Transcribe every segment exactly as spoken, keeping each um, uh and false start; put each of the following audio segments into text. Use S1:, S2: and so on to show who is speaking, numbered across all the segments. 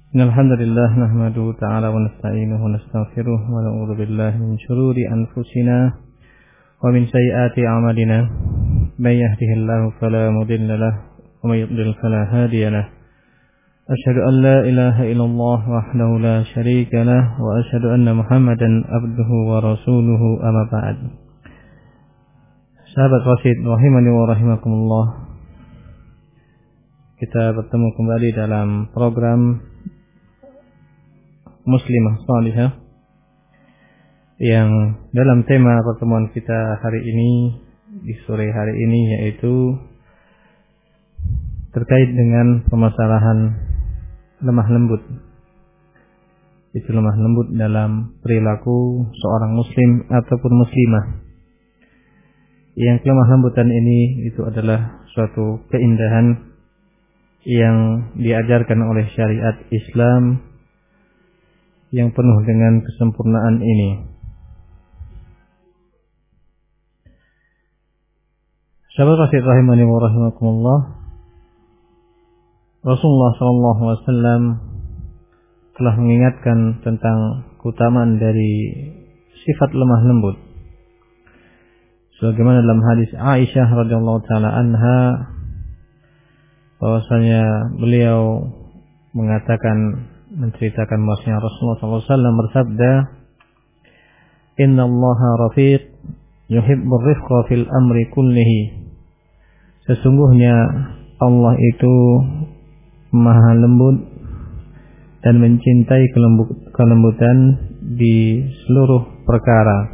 S1: Alhamdulillah nahmaduhu ta'ala wa nasta'inuhu wa nastaghfiruh wa na'udzu billahi min shururi anfusina wa min sayyiati a'malina. May yahdihillahu fala mudilla lahu wa may yudlil fala hadiya lahu. Asyhadu an la ilaha illallah wahdahu la syarika lahu wa asyhadu anna Muhammadan abduhu wa rasuluhu, amma ba'd. Sahabat Rasid rahimani wa rahimakumullah, kita bertemu kembali dalam program Muslimah Salihah yang dalam tema pertemuan kita hari ini, di sore hari ini, yaitu terkait dengan permasalahan lemah lembut. Itu lemah lembut dalam perilaku seorang muslim ataupun muslimah. Yang kelemah lembutan ini itu adalah suatu keindahan yang diajarkan oleh syariat Islam yang penuh dengan kesempurnaan ini. Sahabat Rasid rahimani wa rahimakumullah, Rasulullah sallallahu alaihi wasallam telah mengingatkan tentang keutamaan dari sifat lemah lembut. Sebagaimana dalam hadis Aisyah radhiyallahu taala anha, bahwasanya beliau mengatakan, menceritakan bahwasanya Rasulullah sallallahu alaihi wasallam bersabda, "Inna Allaha rafiq yuhibbur rifqa fil amri kullihi." Sesungguhnya Allah itu maha lembut dan mencintai kelembutan di seluruh perkara.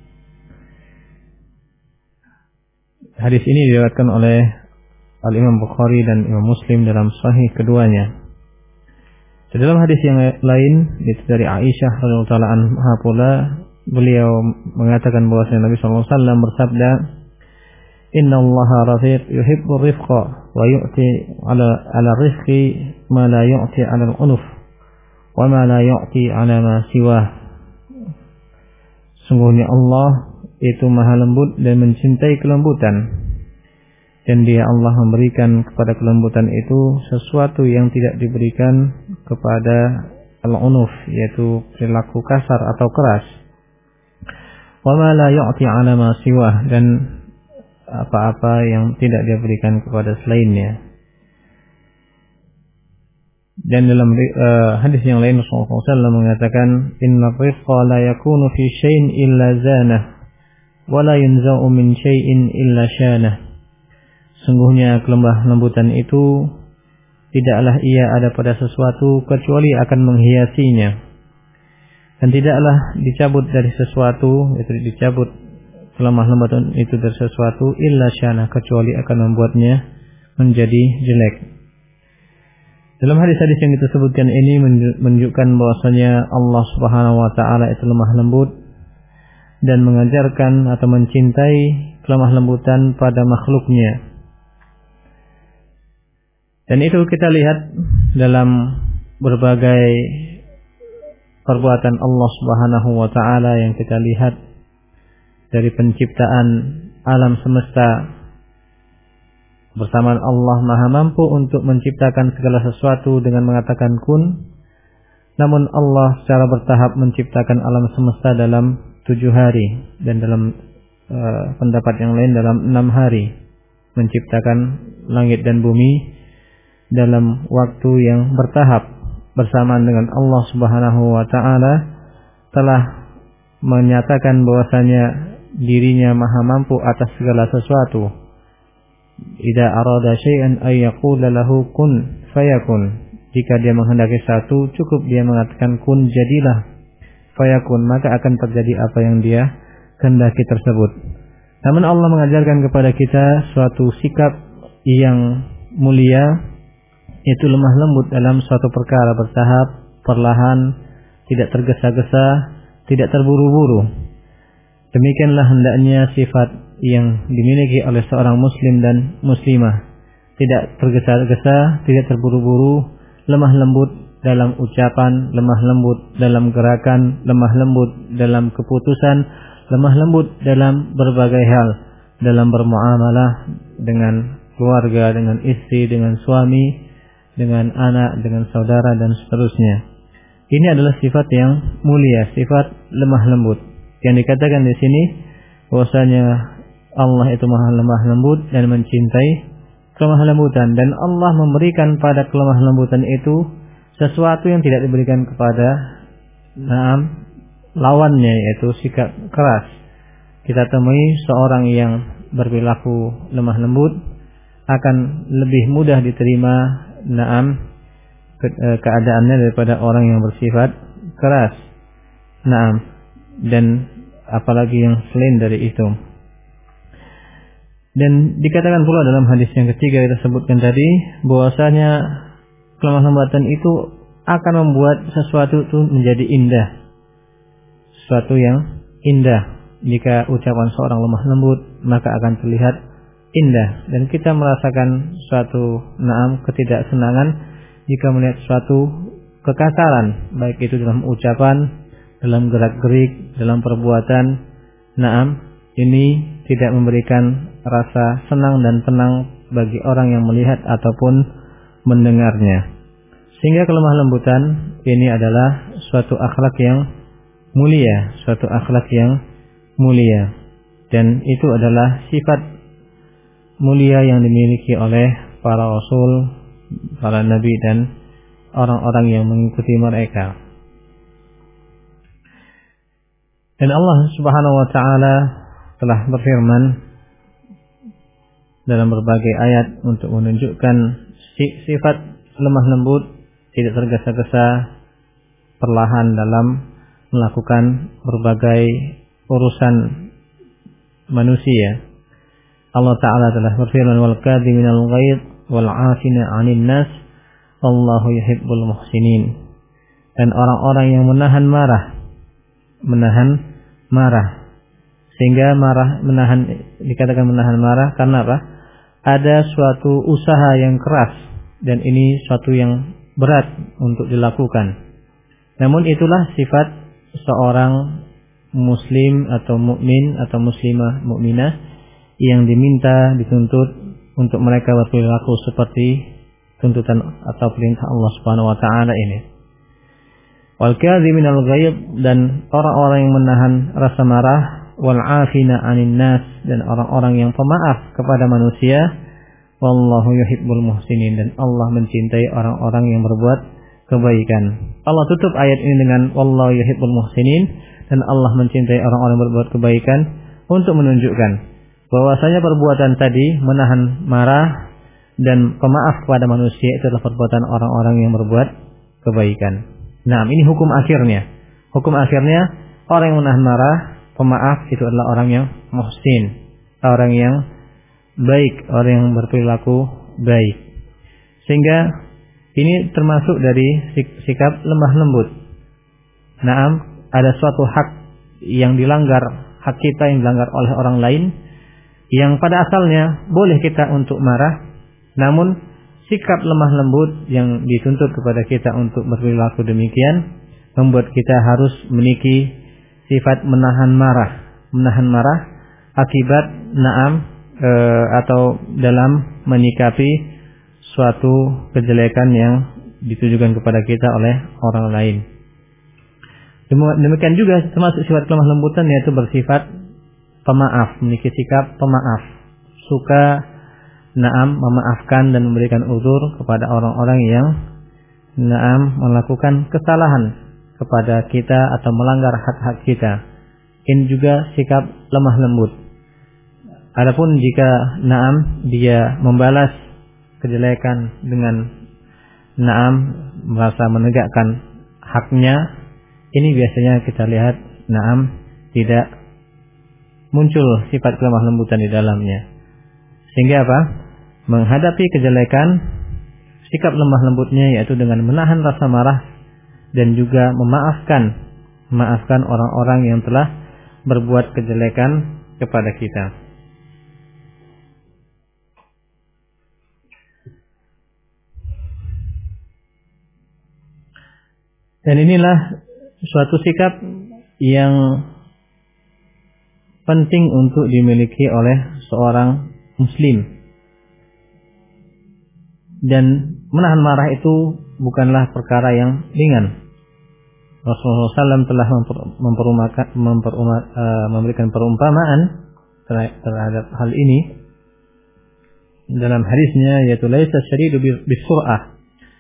S1: Hadis ini diriwayatkan oleh Al-Imam Bukhari dan Imam Muslim dalam sahih keduanya. Di dalam hadis yang lain, itu dari Aisyah radhiyallahu taala anha pula, beliau mengatakan bahwasanya Nabi sallallahu alaihi wasallam bersabda, "Inna Allaha rafiq yuhibbur rifqa wa yu'ti 'ala 'ala rifqi ma la yu'ti 'ala al-'unuf wa ma la yu'ti 'ala ma siwah." Sungguhnya Allah itu maha lembut dan mencintai kelembutan. Dan dia Allah memberikan kepada kelembutan itu sesuatu yang tidak diberikan kepada al-unuf, yaitu perilaku kasar atau keras. Wa ma la yu'ti 'ala ma siwah, dan apa-apa yang tidak dia berikan kepada selainnya. Dan dalam uh, hadis yang lain Rasulullah sallallahu alaihi wasallam mengatakan, "Inna rifqa la yakunu fi syai'in illa zanah wa la yunza'u min syai'in illa syanah." Sungguhnya kelemah lembutan itu tidaklah ia ada pada sesuatu kecuali akan menghiasinya, dan tidaklah dicabut dari sesuatu, itu dicabut kelemah lembutan itu dari sesuatu illa syana, kecuali akan membuatnya menjadi jelek. Dalam hadis-hadis yang kita sebutkan ini menunjukkan bahwasanya Allah Subhanahu wa taala itu lemah lembut dan mengajarkan atau mencintai kelemah lembutan pada makhluknya. Dan itu kita lihat dalam berbagai perbuatan Allah Subhanahu wa taala yang kita lihat dari penciptaan alam semesta. Bersamaan Allah maha mampu untuk menciptakan segala sesuatu dengan mengatakan kun. Namun Allah secara bertahap menciptakan alam semesta dalam tujuh hari, dan dalam uh, pendapat yang lain dalam enam hari, menciptakan langit dan bumi dalam waktu yang bertahap. Bersamaan dengan Allah Subhanahu wa taala telah menyatakan bahwasanya dirinya maha mampu atas segala sesuatu. Idza arada syai'an ay yaqula lahu kun fayakun. Jika dia menghendaki satu, cukup dia mengatakan kun, jadilah, fayakun, maka akan terjadi apa yang dia kehendaki tersebut. Namun Allah mengajarkan kepada kita suatu sikap yang mulia, itu lemah lembut dalam suatu perkara, bertahap, perlahan, tidak tergesa-gesa, tidak terburu-buru. Demikianlah hendaknya sifat yang dimiliki oleh seorang muslim dan muslimah. Tidak tergesa-gesa, tidak terburu-buru, lemah lembut dalam ucapan, lemah lembut dalam gerakan, lemah lembut dalam keputusan, lemah lembut dalam berbagai hal, dalam bermuamalah dengan keluarga, dengan istri, dengan suami, dengan anak, dengan saudara dan seterusnya. Ini adalah sifat yang mulia, sifat lemah lembut. Yang dikatakan di sini bahwasanya Allah itu maha lemah lembut dan mencintai kelemah lembutan, dan Allah memberikan pada kelemah lembutan itu sesuatu yang tidak diberikan kepada nah, lawannya, yaitu sikap keras. Kita temui seorang yang berperilaku lemah lembut akan lebih mudah diterima naam ke, e, keadaannya daripada orang yang bersifat keras. Naam, dan apalagi yang selain dari itu. Dan dikatakan pula dalam hadis yang ketiga kita sebutkan tadi, bahwasanya kelemah lembutan itu akan membuat sesuatu itu menjadi indah. Sesuatu yang indah. Jika ucapan seorang lemah lembut, maka akan terlihat indah, dan kita merasakan suatu naam ketidaksenangan jika melihat suatu kekasaran, baik itu dalam ucapan, dalam gerak-gerik, dalam perbuatan. Naam, ini tidak memberikan rasa senang dan tenang bagi orang yang melihat ataupun mendengarnya. Sehingga kelemah lembutan ini adalah suatu akhlak yang mulia, suatu akhlak yang mulia, dan itu adalah sifat mulia yang dimiliki oleh para rasul, para nabi dan orang-orang yang mengikuti mereka. Dan Allah Subhanahu wa taala telah berfirman dalam berbagai ayat untuk menunjukkan sifat lemah lembut, tidak tergesa-gesa, perlahan dalam melakukan berbagai urusan manusia. Allah Ta'ala telah berfirman, wal kadhiminal ghaidh wal 'afina 'anil nas wallahu yuhibbul muhsinin. Dan orang-orang yang menahan marah, menahan marah. Sehingga marah, menahan, dikatakan menahan marah karena apa? Ada suatu usaha yang keras, dan ini suatu yang berat untuk dilakukan. Namun itulah sifat seorang muslim atau mukmin atau muslimah mukminah yang diminta, dituntut untuk mereka berperilaku seperti tuntutan atau perintah Allah Subhanahu wa taala ini. Wal kadhiminal ghaidh, dan orang-orang yang menahan rasa marah, wal 'afina 'anil nas, dan orang-orang yang pemaaf kepada manusia. Wallahu yuhibbul muhsinin, dan Allah mencintai orang-orang yang berbuat kebaikan. Allah tutup ayat ini dengan wallahu yuhibbul muhsinin, dan Allah mencintai orang-orang yang berbuat kebaikan, untuk menunjukkan bahwasanya perbuatan tadi, menahan marah dan pemaaf kepada manusia, itu adalah perbuatan orang-orang yang berbuat kebaikan. Nah, ini hukum akhirnya. Hukum akhirnya, orang yang menahan marah, pemaaf, itu adalah orang yang muhsin, orang yang baik, orang yang berperilaku baik. Sehingga ini termasuk dari sikap lemah lembut. Naam, ada suatu hak yang dilanggar, hak kita yang dilanggar oleh orang lain, yang pada asalnya boleh kita untuk marah, namun sikap lemah lembut yang dituntut kepada kita untuk berperilaku demikian membuat kita harus memiliki sifat menahan marah, menahan marah akibat naam e, atau dalam menyikapi suatu kejelekan yang ditujukan kepada kita oleh orang lain. Demikian juga termasuk sifat kelemah lembutan, yaitu bersifat pemaaf, memiliki sikap pemaaf, suka naam memaafkan dan memberikan uzur kepada orang-orang yang naam melakukan kesalahan kepada kita atau melanggar hak-hak kita. Ini juga sikap lemah lembut. Adapun jika naam dia membalas kejelekan dengan naam merasa menegakkan haknya, ini biasanya kita lihat naam tidak muncul sifat kelemah lembutan di dalamnya. Sehingga apa? Menghadapi kejelekan, sikap lemah lembutnya yaitu dengan menahan rasa marah dan juga memaafkan, memaafkan orang-orang yang telah berbuat kejelekan kepada kita. Dan inilah suatu sikap yang penting untuk dimiliki oleh seorang muslim. dan menahan marah itu bukanlah perkara yang ringan. Rasulullah shallallahu alaihi wasallam telah memperumakan, memperuma, uh, memberikan perumpamaan terhadap hal ini dalam hadisnya, yaitu laisa syadidu bisur'ah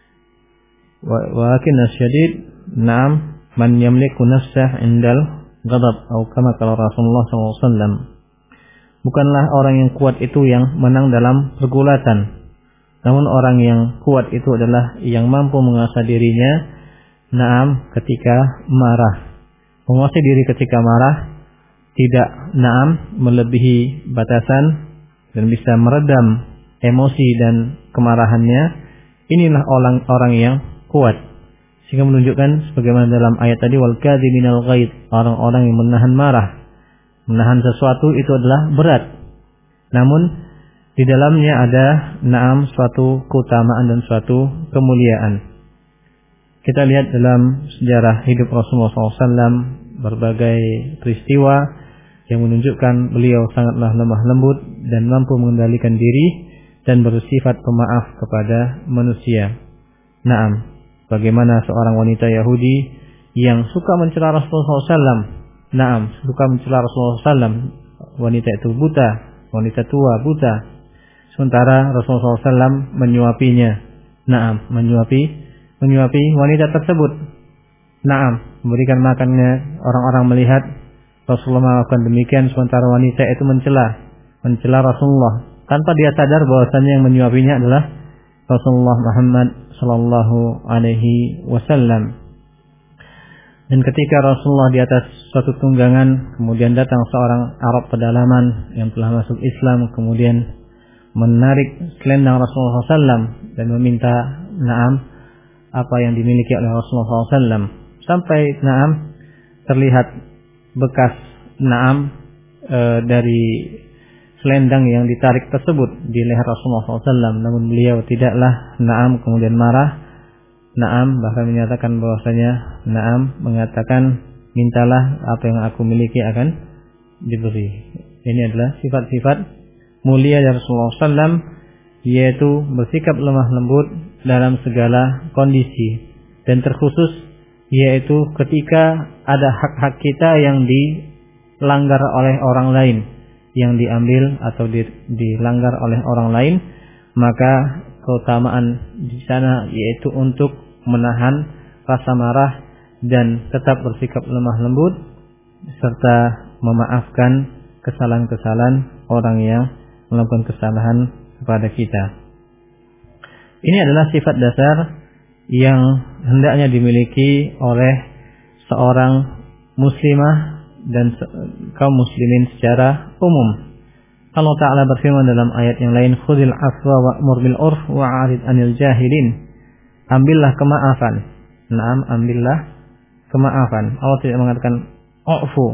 S1: walakin asyadid na'am man yamliku nafsah indal ghadab, atau kama qala Rasulullah shallallahu alaihi wasallam. Bukanlah orang yang kuat itu yang menang dalam pergulatan, namun orang yang kuat itu adalah yang mampu menguasai dirinya, naam, ketika marah. Menguasai diri ketika marah, tidak naam melebihi batasan dan bisa meredam emosi dan kemarahannya. Inilah orang orang yang kuat. Sehingga menunjukkan sebagaimana dalam ayat tadi, wal kadhiminal ghaid, orang-orang yang menahan marah. Menahan sesuatu itu adalah berat, namun di dalamnya ada naam suatu keutamaan dan suatu kemuliaan. Kita lihat dalam sejarah hidup Rasulullah shallallahu alaihi wasallam berbagai peristiwa yang menunjukkan beliau sangatlah lemah lembut dan mampu mengendalikan diri dan bersifat pemaaf kepada manusia. Naam, bagaimana seorang wanita Yahudi yang suka mencela Rasulullah shallallahu alaihi wasallam. Naam, suka mencela Rasulullah shallallahu alaihi wasallam. Wanita itu buta, wanita tua buta. Sementara Rasulullah shallallahu alaihi wasallam menyuapinya. Naam, menyuapi, menyuapi wanita tersebut. Naam, memberikan makannya. Orang-orang melihat Rasulullah melakukan demikian, sementara wanita itu mencela, mencela Rasulullah, tanpa dia sadar bahwasanya yang menyuapinya adalah Rasulullah Muhammad sallallahu alaihi wasallam. Dan ketika Rasulullah di atas suatu tunggangan, kemudian datang seorang Arab pedalaman yang telah masuk Islam, kemudian menarik selendang Rasulullah shallallahu alaihi wasallam dan meminta naam apa yang dimiliki oleh Rasulullah shallallahu alaihi wasallam, sampai naam terlihat bekas naam e, dari selendang yang ditarik tersebut di leher Rasulullah shallallahu alaihi wasallam. Namun beliau tidaklah naam kemudian marah, naam bahkan menyatakan bahwasanya naam mengatakan, mintalah apa yang aku miliki akan diberi. Ini adalah sifat-sifat mulia dari Rasulullah shallallahu alaihi wasallam, yaitu bersikap lemah lembut dalam segala kondisi, dan terkhusus yaitu ketika ada hak-hak kita yang dilanggar oleh orang lain, yang diambil atau dilanggar oleh orang lain, maka keutamaan di sana yaitu untuk menahan rasa marah dan tetap bersikap lemah lembut serta memaafkan kesalahan-kesalahan orang yang melakukan kesalahan kepada kita. Ini adalah sifat dasar yang hendaknya dimiliki oleh seorang muslimah dan kaum muslimin secara umum. Allah Ta'ala berfirman dalam ayat yang lain, khudil afwa wa'mur bil urf wa'arid anil jahilin. Ambillah kemaafan. Naam, ambillah kemaafan. Allah tidak mengatakan u'fu,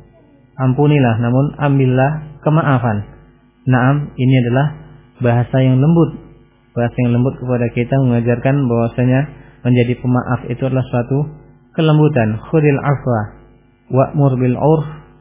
S1: ampunilah, namun ambillah kemaafan. Naam, ini adalah bahasa yang lembut. Bahasa yang lembut kepada kita mengajarkan bahwasanya menjadi pemaaf itu adalah suatu kelembutan. Khudil afwa wa'mur bil urf,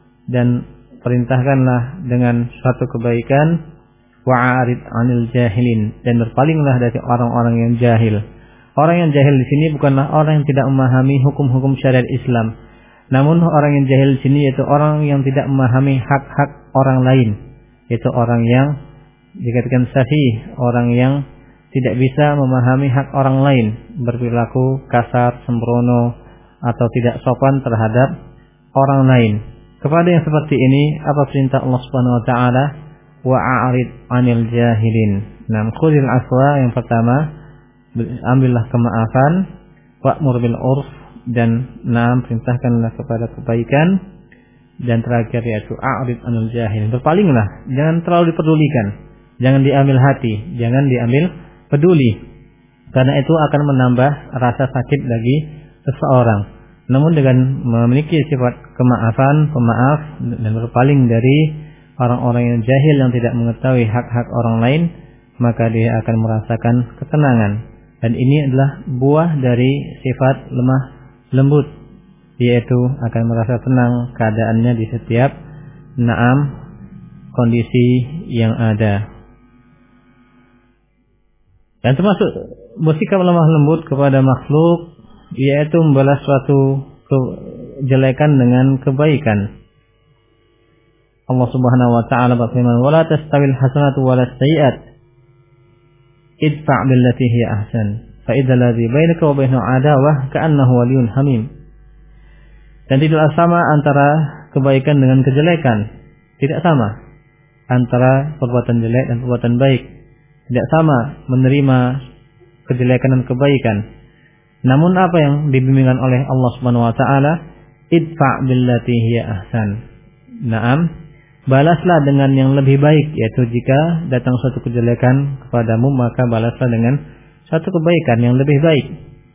S1: dan perintahkanlah dengan suatu kebaikan, wa'arid anil jahilin, dan berpalinglah dari orang-orang yang jahil. Orang yang jahil di sini bukanlah orang yang tidak memahami hukum-hukum syariat Islam, namun orang yang jahil di sini yaitu orang yang tidak memahami hak-hak orang lain, yaitu orang yang dikatakan safih, orang yang tidak bisa memahami hak orang lain, berperilaku kasar, sembrono, atau tidak sopan terhadap orang lain. Kepada yang seperti ini, apa perintah Allah Subhanahu wa taala? Wa'arid 'anil jahilin. Nah, khudil afwa, yang pertama, ambillah kemaafan, wa'mur bil urf, dan naam perintahkanlah kepada kebaikan, dan terakhir yaitu a'rid 'anil jahilin. Berpalinglah, jangan terlalu dipedulikan, jangan diambil hati, jangan diambil peduli, karena itu akan menambah rasa sakit bagi seseorang. Namun dengan memiliki sifat kemaafan, pemaaf, dan berpaling dari orang-orang yang jahil yang tidak mengetahui hak-hak orang lain, maka dia akan merasakan ketenangan. Dan ini adalah buah dari sifat lemah lembut, yaitu akan merasa tenang keadaannya di setiap naam kondisi yang ada. Dan termasuk bersikap lemah lembut kepada makhluk yaitu membalas suatu kejelekan dengan kebaikan. Allah Subhanahu wa taala berfirman, "Wa la tastawil hasanatu wa las sayyi'at. Idfa' billati hiya ahsan. Fa idzal ladzi bainaka wa bainahu 'adawah ka'annahu waliyyun hamim." Dan tidaklah sama antara kebaikan dengan kejelekan. Tidak sama antara perbuatan jelek dan perbuatan baik. Tidak sama menerima kejelekan dan kebaikan. Namun apa yang dibimbingkan oleh Allah Subhanahu wa taala, idfa' billati hiya ahsan. Naam, balaslah dengan yang lebih baik, yaitu jika datang suatu kejelekan kepadamu maka balaslah dengan suatu kebaikan yang lebih baik.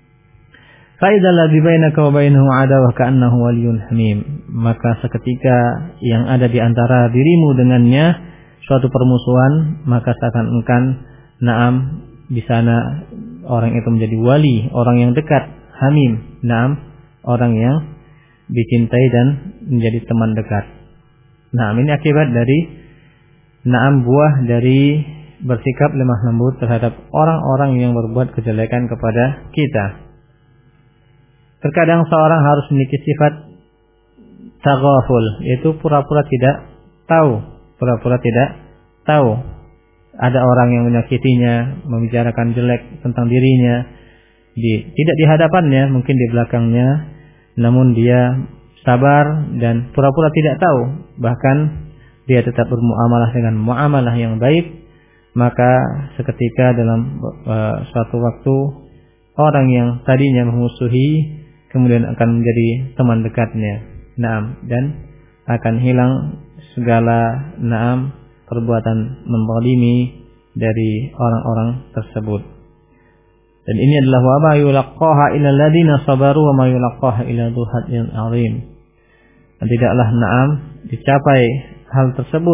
S1: Fa idzal ladzi bainaka wa bainahu 'adawah ka'annahu waliyyun hamim. Maka seketika yang ada di antara dirimu dengannya suatu permusuhan, maka seakan-akan naam di sana orang itu menjadi wali, orang yang dekat, hamim, naam, orang yang dicintai dan menjadi teman dekat. Naam, ini akibat dari naam buah dari bersikap lemah lembut terhadap orang-orang yang berbuat kejelekan kepada kita. Terkadang seorang harus memiliki sifat taghaful, yaitu pura-pura tidak tahu, pura-pura tidak tahu. Ada orang yang menyakitinya, membicarakan jelek tentang dirinya, di, tidak di hadapannya, mungkin di belakangnya, namun dia sabar dan pura-pura tidak tahu. Bahkan dia tetap bermuamalah dengan muamalah yang baik. Maka seketika dalam uh, suatu waktu orang yang tadinya memusuhi kemudian akan menjadi teman dekatnya. Naam, dan akan hilang segala naam perbuatan menzalimi dari orang-orang tersebut. Dan ini adalah wa ma yulaqqaha illa alladziina sabaru wa ma yulaqqaha illa dzu hazzin 'azim. Dan tidaklah naam dicapai hal tersebut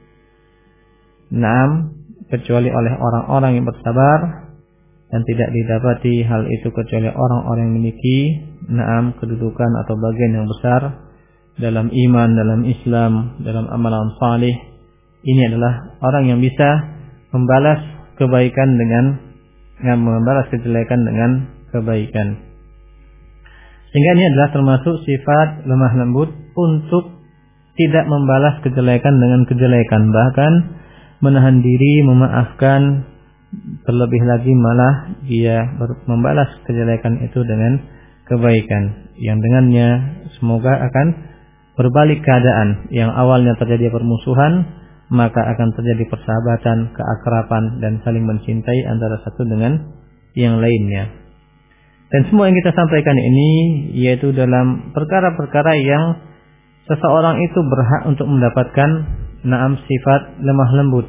S1: naam kecuali oleh orang-orang yang bersabar, dan tidak didapati hal itu kecuali orang-orang yang memiliki naam kedudukan atau bagian yang besar dalam iman, dalam Islam, dalam amalan salih. Ini adalah orang yang bisa membalas kebaikan dengan yang membalas kejelekan dengan kebaikan. Sehingga ini adalah termasuk sifat lemah lembut untuk tidak membalas kejelekan dengan kejelekan, bahkan menahan diri, memaafkan, terlebih lagi malah dia membalas kejelekan itu dengan kebaikan, yang dengannya semoga akan berbalik keadaan. Yang awalnya terjadi permusuhan, maka akan terjadi persahabatan, keakraban, dan saling mencintai antara satu dengan yang lainnya. Dan semua yang kita sampaikan ini yaitu dalam perkara-perkara yang seseorang itu berhak untuk mendapatkan naam sifat lemah lembut,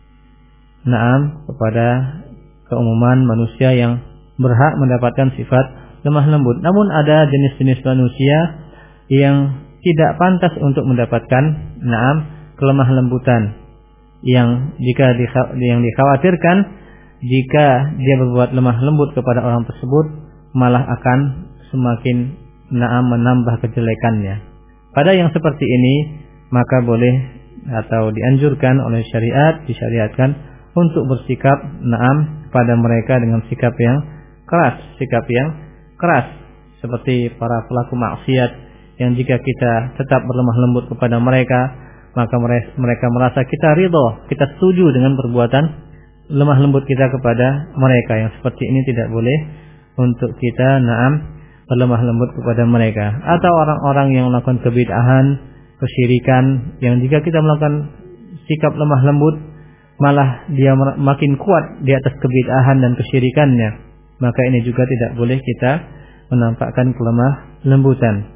S1: naam kepada keumuman manusia yang berhak mendapatkan sifat lemah lembut. Namun ada jenis-jenis manusia yang tidak pantas untuk mendapatkan naam kelemah lembutan, yang jika di, yang dikhawatirkan jika dia berbuat lemah lembut kepada orang tersebut malah akan semakin naam menambah kejelekannya. Pada yang seperti ini maka boleh atau dianjurkan oleh syariat, disyariatkan untuk bersikap naam pada mereka dengan sikap yang keras, sikap yang keras seperti para pelaku maksiat yang jika kita tetap berlemah lembut kepada mereka, maka mereka merasa kita ridho, kita setuju dengan perbuatan lemah lembut kita kepada mereka. Yang seperti ini tidak boleh untuk kita naam berlemah lembut kepada mereka. Atau orang-orang yang melakukan kebid'ahan, kesyirikan, yang jika kita melakukan sikap lemah lembut malah dia makin kuat di atas kebid'ahan dan kesyirikannya, maka ini juga tidak boleh kita menampakkan kelemah lembutan.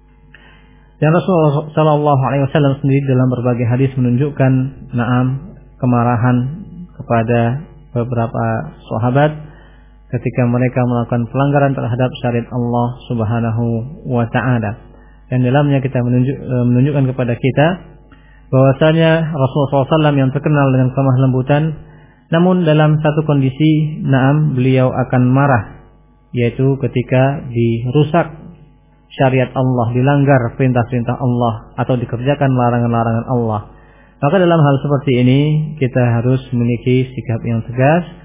S1: Dan Rasulullah Shallallahu Alaihi Wasallam sendiri dalam berbagai hadis menunjukkan naam kemarahan kepada beberapa sahabat ketika mereka melakukan pelanggaran terhadap syariat Allah Subhanahu Wa Taala. Dan dalamnya kita menunjuk, menunjukkan kepada kita bahwasanya Rasulullah shallallahu alaihi wasallam yang terkenal dengan kelemah lembutan, namun dalam satu kondisi naam beliau akan marah, yaitu ketika dirusak syariat Allah, dilanggar perintah-perintah Allah atau dikerjakan larangan-larangan Allah. Maka dalam hal seperti ini kita harus memiliki sikap yang tegas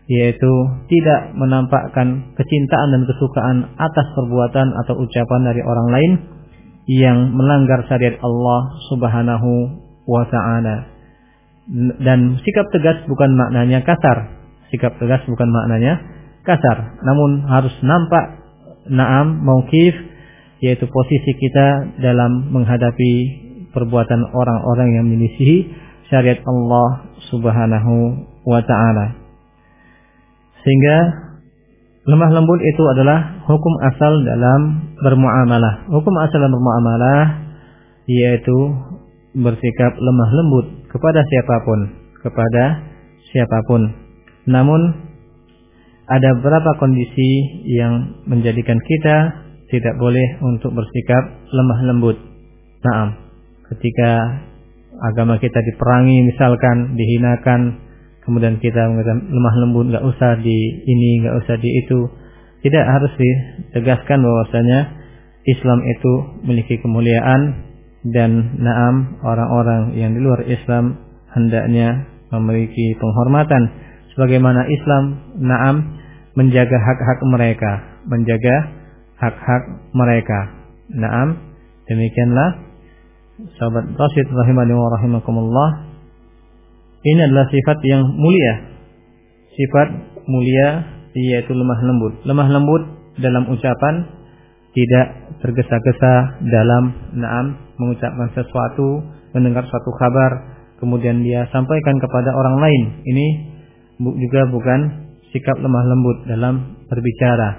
S1: yaitu tidak menampakkan kecintaan dan kesukaan atas perbuatan atau ucapan dari orang lain yang melanggar syariat Allah Subhanahu wa ta'ala. Dan sikap tegas bukan maknanya kasar. Sikap tegas bukan maknanya kasar, namun harus nampak na'am mauqif, yaitu posisi kita dalam menghadapi perbuatan orang-orang yang menyelisihi syariat Allah Subhanahu wa ta'ala. Sehingga lemah lembut itu adalah hukum asal dalam bermuamalah. Hukum asal dalam bermuamalah yaitu bersikap lemah lembut kepada siapapun, kepada siapapun. Namun ada beberapa kondisi yang menjadikan kita tidak boleh untuk bersikap lemah lembut. Naam, ketika agama kita diperangi misalkan, dihinakan, kemudian kita mengatakan lemah lembut, nggak usah di ini, nggak usah di itu. Tidak, harus ditegaskan bahwasanya Islam itu memiliki kemuliaan, dan naam orang-orang yang di luar Islam hendaknya memiliki penghormatan sebagaimana Islam naam menjaga hak-hak mereka, menjaga hak-hak mereka. Naam, demikianlah sahabat Rasyid rahimani wa rahimakumullah. Ini adalah sifat yang mulia, sifat mulia yaitu lemah lembut. Lemah lembut dalam ucapan, tidak tergesa-gesa dalam naam mengucapkan sesuatu, mendengar suatu kabar kemudian dia sampaikan kepada orang lain. Ini juga bukan sikap lemah lembut dalam berbicara.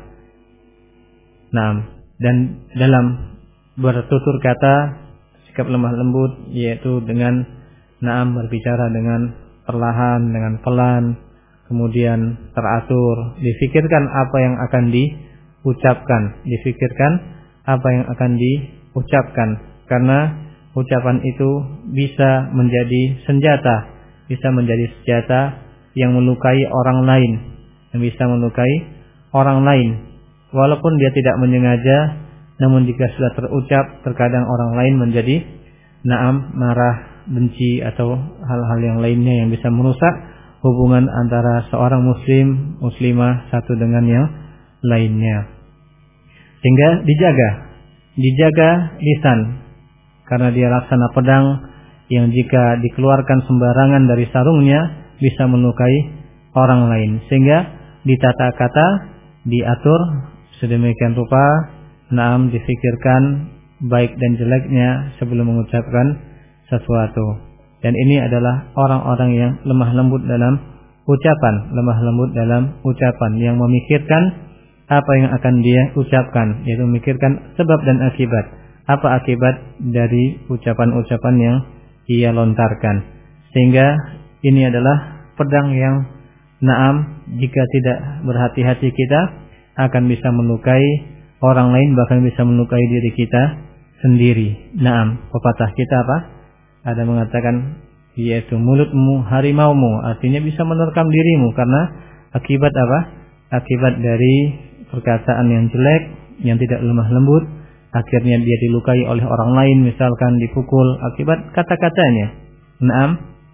S1: Naam, dan dalam bertutur kata, sikap lemah lembut yaitu dengan naam berbicara dengan perlahan, dengan pelan, kemudian teratur, difikirkan apa yang akan diucapkan, difikirkan apa yang akan diucapkan, karena ucapan itu bisa menjadi senjata, bisa menjadi senjata yang melukai orang lain, yang bisa melukai orang lain, walaupun dia tidak menyengaja, namun jika sudah terucap, terkadang orang lain menjadi naam marah, benci atau hal-hal yang lainnya yang bisa merusak hubungan antara seorang muslim, muslimah satu dengan yang lainnya. Sehingga dijaga, dijaga lisan, karena dia laksana pedang yang jika dikeluarkan sembarangan dari sarungnya bisa melukai orang lain. Sehingga ditata kata, diatur sedemikian rupa, naam difikirkan baik dan jeleknya sebelum mengucapkan sesuatu. Dan ini adalah orang-orang yang lemah lembut dalam ucapan, lemah lembut dalam ucapan, yang memikirkan apa yang akan dia ucapkan, yaitu memikirkan sebab dan akibat, apa akibat dari ucapan-ucapan yang ia lontarkan. Sehingga ini adalah pedang yang naam jika tidak berhati-hati kita akan bisa melukai orang lain, bahkan bisa melukai diri kita sendiri. Naam, pepatah kita apa? Ada mengatakan yaitu mulutmu harimaumu, artinya bisa menerkam dirimu karena akibat apa? Akibat dari perkataan yang jelek, yang tidak lemah lembut, akhirnya dia dilukai oleh orang lain, misalkan dipukul akibat kata-katanya. Naam.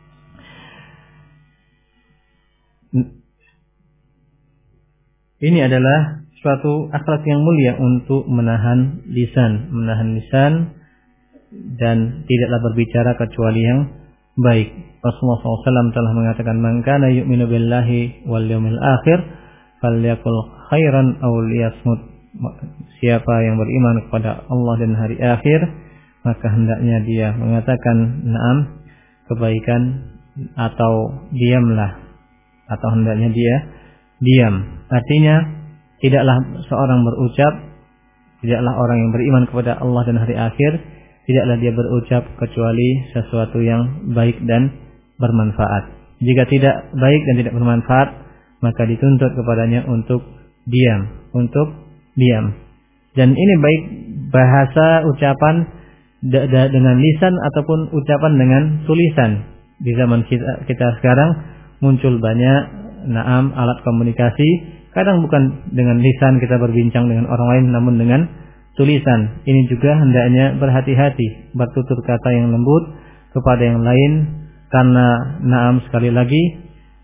S1: Ini adalah suatu akhlak yang mulia untuk menahan lisan, menahan lisan dan tidaklah berbicara kecuali yang baik. Rasulullah shallallahu alaihi wasallam telah mengatakan, "Man kana yu'minu billahi wal yawmil akhir falyaqul khairan aw liyasmut." Siapa yang beriman kepada Allah dan hari akhir, maka hendaknya dia mengatakan na'am, kebaikan, atau diamlah, atau hendaknya dia diam. Artinya tidaklah seorang berucap, tidaklah orang yang beriman kepada Allah dan hari akhir, tidaklah dia berucap kecuali sesuatu yang baik dan bermanfaat. Jika tidak baik dan tidak bermanfaat, maka dituntut kepadanya untuk diam, untuk diam. Dan ini baik bahasa ucapan da- da- dengan lisan ataupun ucapan dengan tulisan. Di zaman kita, kita sekarang muncul banyak naam alat komunikasi. Kadang bukan dengan lisan kita berbincang dengan orang lain, namun dengan tulisan. Ini juga hendaknya berhati-hati, bertutur kata yang lembut kepada yang lain, karena naam sekali lagi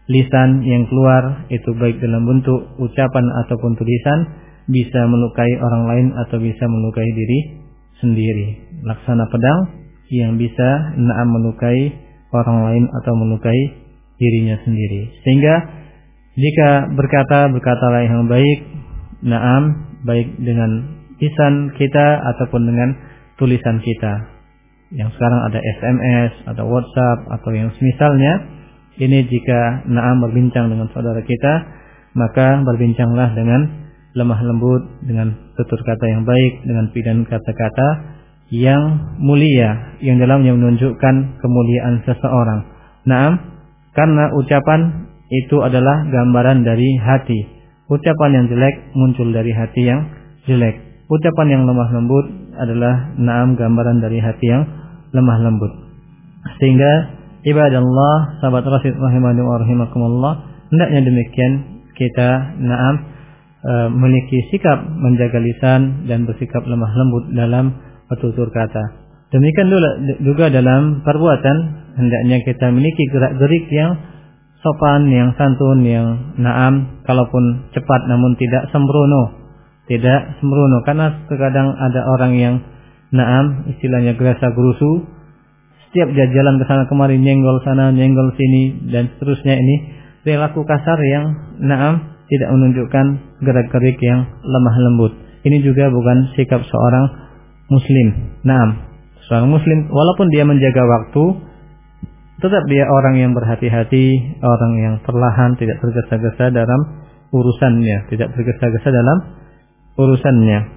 S1: lisan yang keluar itu baik dalam bentuk ucapan ataupun tulisan bisa melukai orang lain atau bisa melukai diri sendiri. Laksana pedang yang bisa na'am melukai orang lain atau melukai dirinya sendiri. Sehingga jika berkata berkatalah yang baik, na'am, baik dengan lisan kita ataupun dengan tulisan kita. Yang sekarang ada S M S atau WhatsApp atau yang semisalnya. Ini jika na'am berbincang dengan saudara kita, maka berbincanglah dengan lemah lembut, dengan tutur kata yang baik, dengan pilihan kata-kata yang mulia, yang dalamnya menunjukkan kemuliaan seseorang. Na'am, karena ucapan itu adalah gambaran dari hati. Ucapan yang jelek muncul dari hati yang jelek. Ucapan yang lemah lembut adalah na'am gambaran dari hati yang lemah lembut. Sehingga ibadallah, sahabat Rasid rahimani wa rahimakumullah, hendaknya demikian kita na'am e, memiliki sikap menjaga lisan dan bersikap lemah lembut dalam bertutur kata. Demikian juga dalam perbuatan, hendaknya kita memiliki gerak-gerik yang sopan, yang santun, yang na'am, kalaupun cepat namun tidak sembrono. Tidak sembrono, karena terkadang ada orang yang na'am, istilahnya gerasa gerusu, setiap dia jalan ke sana kemari, nyenggol sana, nyenggol sini, dan seterusnya. Ini perilaku kasar yang na'am tidak menunjukkan gerak-gerik yang lemah lembut. Ini juga bukan sikap seorang muslim. Na'am, seorang muslim walaupun dia menjaga waktu, tetap dia orang yang berhati-hati, orang yang perlahan, tidak tergesa-gesa dalam urusannya, tidak tergesa-gesa dalam urusannya.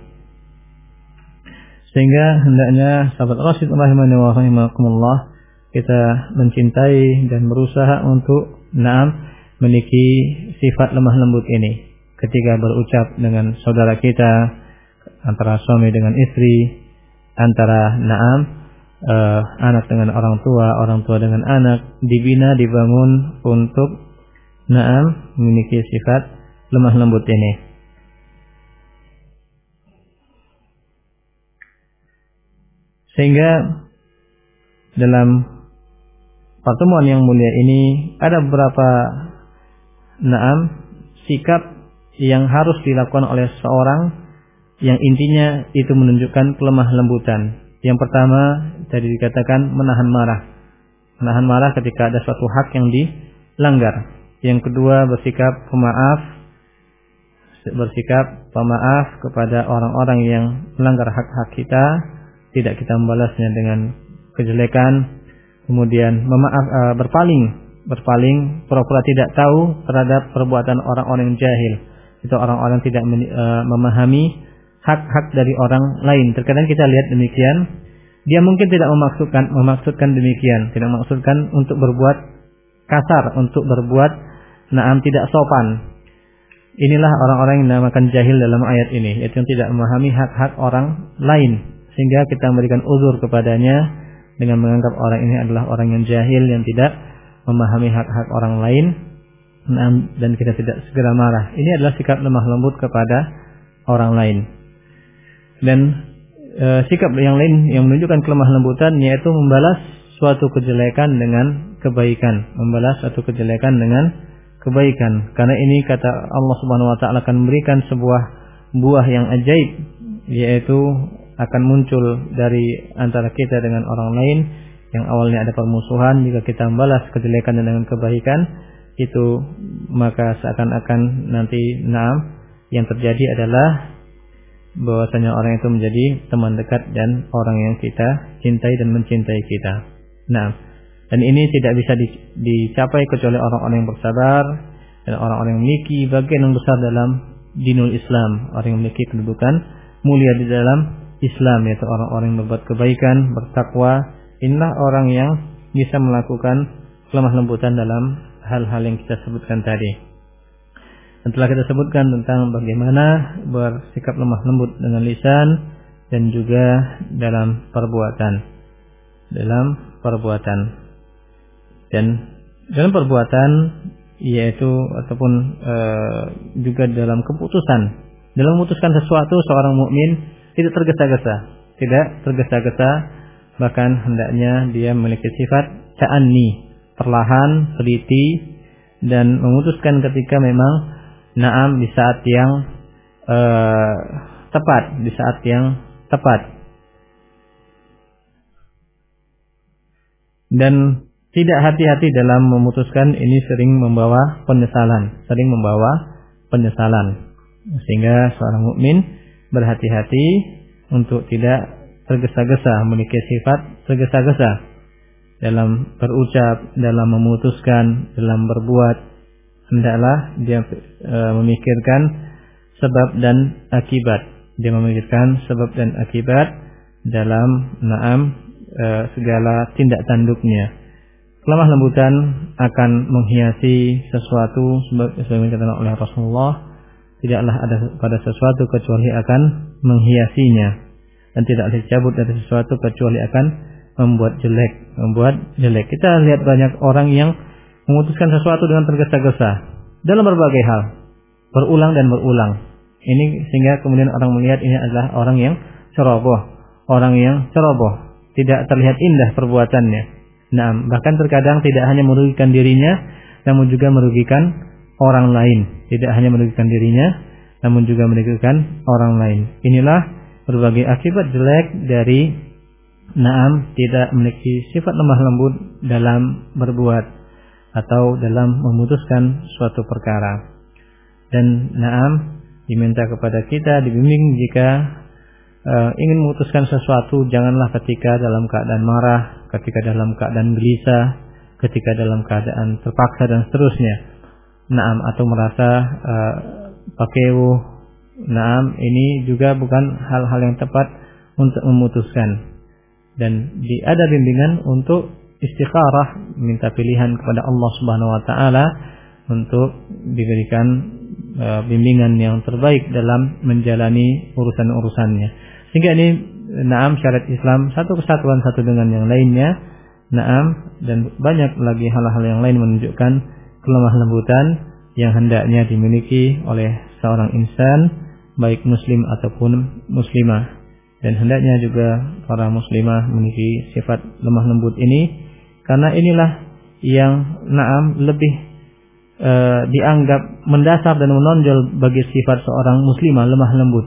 S1: Sehingga hendaknya sahabat Rasid rahimani wa rahimakumullah, kita mencintai dan berusaha untuk na'am memiliki sifat lemah lembut ini ketika berucap dengan saudara kita, antara suami dengan istri, antara na'am uh, anak dengan orang tua, orang tua dengan anak, dibina, dibangun untuk na'am memiliki sifat lemah lembut ini. Sehingga dalam pertemuan yang mulia ini ada beberapa na'am sikap yang harus dilakukan oleh seorang yang intinya itu menunjukkan kelemah lembutan. Yang pertama tadi dikatakan menahan marah. Menahan marah ketika ada suatu hak yang dilanggar. Yang kedua bersikap pemaaf, bersikap pemaaf kepada orang-orang yang melanggar hak-hak kita. Tidak kita membalasnya dengan kejelekan, kemudian memaaf, e, berpaling, berpaling, pura-pura tidak tahu terhadap perbuatan orang-orang yang jahil. Itu orang-orang tidak men, e, memahami hak-hak dari orang lain. Terkadang kita lihat demikian, dia mungkin tidak memaksudkan, memaksudkan demikian, tidak memaksudkan untuk berbuat kasar, untuk berbuat na'am tidak sopan. Inilah orang-orang yang dinamakan jahil dalam ayat ini, yaitu yang tidak memahami hak-hak orang lain. Sehingga kita memberikan uzur kepadanya dengan menganggap orang ini adalah orang yang jahil, yang tidak memahami hak-hak orang lain, dan kita tidak segera marah. Ini adalah sikap lemah lembut kepada orang lain. Dan e, sikap yang lain yang menunjukkan kelemah lembutan yaitu membalas suatu kejelekan dengan kebaikan, membalas suatu kejelekan dengan kebaikan. Karena ini kata Allah Subhanahu wa taala akan memberikan sebuah buah yang ajaib, yaitu akan muncul dari antara kita dengan orang lain yang awalnya ada permusuhan. Jika kita membalas kejelekan dengan kebaikan itu, maka seakan-akan nanti na'am yang terjadi adalah bahwasanya orang itu menjadi teman dekat dan orang yang kita cintai dan mencintai kita. Nah, dan ini tidak bisa dicapai kecuali orang-orang yang bersabar dan orang-orang yang memiliki bagian yang besar dalam dinul Islam, orang yang memiliki kedudukan mulia di dalam Islam, yaitu orang-orang yang berbuat kebaikan, bertakwa. Inilah orang yang bisa melakukan kelemah lembutan dalam hal-hal yang kita sebutkan tadi. Dan telah kita sebutkan tentang bagaimana bersikap lemah lembut dengan lisan dan juga dalam perbuatan. Dalam perbuatan. Dan dalam perbuatan yaitu ataupun e, juga dalam keputusan. Dalam memutuskan sesuatu, seorang mukmin tidak tergesa-gesa, tidak tergesa-gesa, bahkan hendaknya dia memiliki sifat ta'anni, perlahan, teliti, dan memutuskan ketika memang na'am di saat yang uh, tepat, di saat yang tepat. Dan tidak hati-hati dalam memutuskan ini sering membawa penyesalan, sering membawa penyesalan. Sehingga seorang mukmin berhati-hati untuk tidak tergesa-gesa, memiliki sifat tergesa-gesa dalam berucap, dalam memutuskan, dalam berbuat. Hendaklah dia e, memikirkan sebab dan akibat. Dia memikirkan sebab dan akibat dalam na'am e, segala tindak tanduknya. Kelemah lembutan akan menghiasi sesuatu, sebagaimana dikatakan oleh Rasulullah, tidaklah ada pada sesuatu kecuali akan menghiasinya, dan tidak dicabut dari sesuatu kecuali akan membuat jelek, membuat jelek. Kita lihat banyak orang yang memutuskan sesuatu dengan tergesa-gesa dalam berbagai hal, berulang dan berulang. Ini sehingga kemudian orang melihat ini adalah orang yang ceroboh, orang yang ceroboh, tidak terlihat indah perbuatannya. Nah, bahkan terkadang tidak hanya merugikan dirinya, namun juga merugikan orang lain. Tidak hanya merugikan dirinya, namun juga merugikan orang lain. Inilah berbagai akibat jelek dari na'am tidak memiliki sifat lemah lembut dalam berbuat atau dalam memutuskan suatu perkara. Dan na'am diminta kepada kita, dibimbing jika uh, ingin memutuskan sesuatu, janganlah ketika dalam keadaan marah, ketika dalam keadaan gelisah, ketika dalam keadaan terpaksa dan seterusnya. Naam, atau merasa uh, pakewuh. Naam, ini juga bukan hal-hal yang tepat untuk memutuskan. Dan di ada bimbingan untuk istikharah, minta pilihan kepada Allah Subhanahu wa taala untuk diberikan uh, bimbingan yang terbaik dalam menjalani urusan-urusannya. Sehingga ini na'am syariat Islam satu kesatuan satu dengan yang lainnya. Na'am, dan banyak lagi hal-hal yang lain menunjukkan kelemah lembutan yang hendaknya dimiliki oleh seorang insan, baik muslim ataupun muslimah. Dan hendaknya juga para muslimah memiliki sifat lemah lembut ini, karena inilah yang na'am lebih e, dianggap mendasar dan menonjol bagi sifat seorang muslimah, lemah lembut.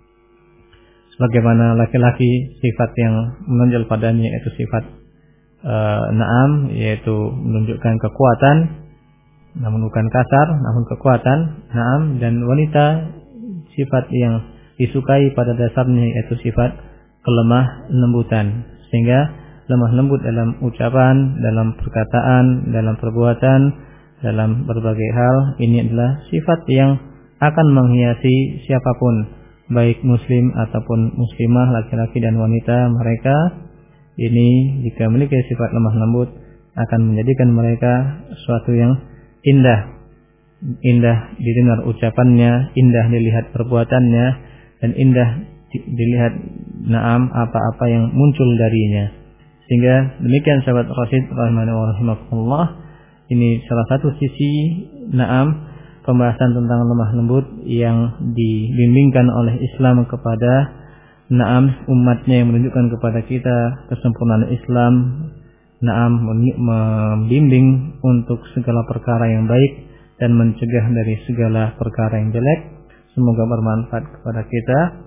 S1: Sebagaimana laki-laki sifat yang menonjol padanya yaitu sifat e, na'am, yaitu menunjukkan kekuatan, namun bukan kasar, namun kekuatan, na'am. Dan wanita sifat yang disukai pada dasarnya yaitu sifat kelemah lembutan, sehingga lemah lembut dalam ucapan, dalam perkataan, dalam perbuatan, dalam berbagai hal, ini adalah sifat yang akan menghiasi siapapun, baik muslim ataupun muslimah, laki-laki dan wanita. Mereka ini jika memiliki sifat lemah lembut akan menjadikan mereka sesuatu yang indah, indah didengar ucapannya, indah dilihat perbuatannya, dan indah dilihat na'am apa-apa yang muncul darinya. Sehingga demikian sahabat Rasid rahimani wa rahimakumullah, ini salah satu sisi na'am pembahasan tentang lemah lembut yang dibimbingkan oleh Islam kepada na'am umatnya, yang menunjukkan kepada kita kesempurnaan Islam, na'am membimbing untuk segala perkara yang baik dan mencegah dari segala perkara yang jelek. Semoga bermanfaat kepada kita.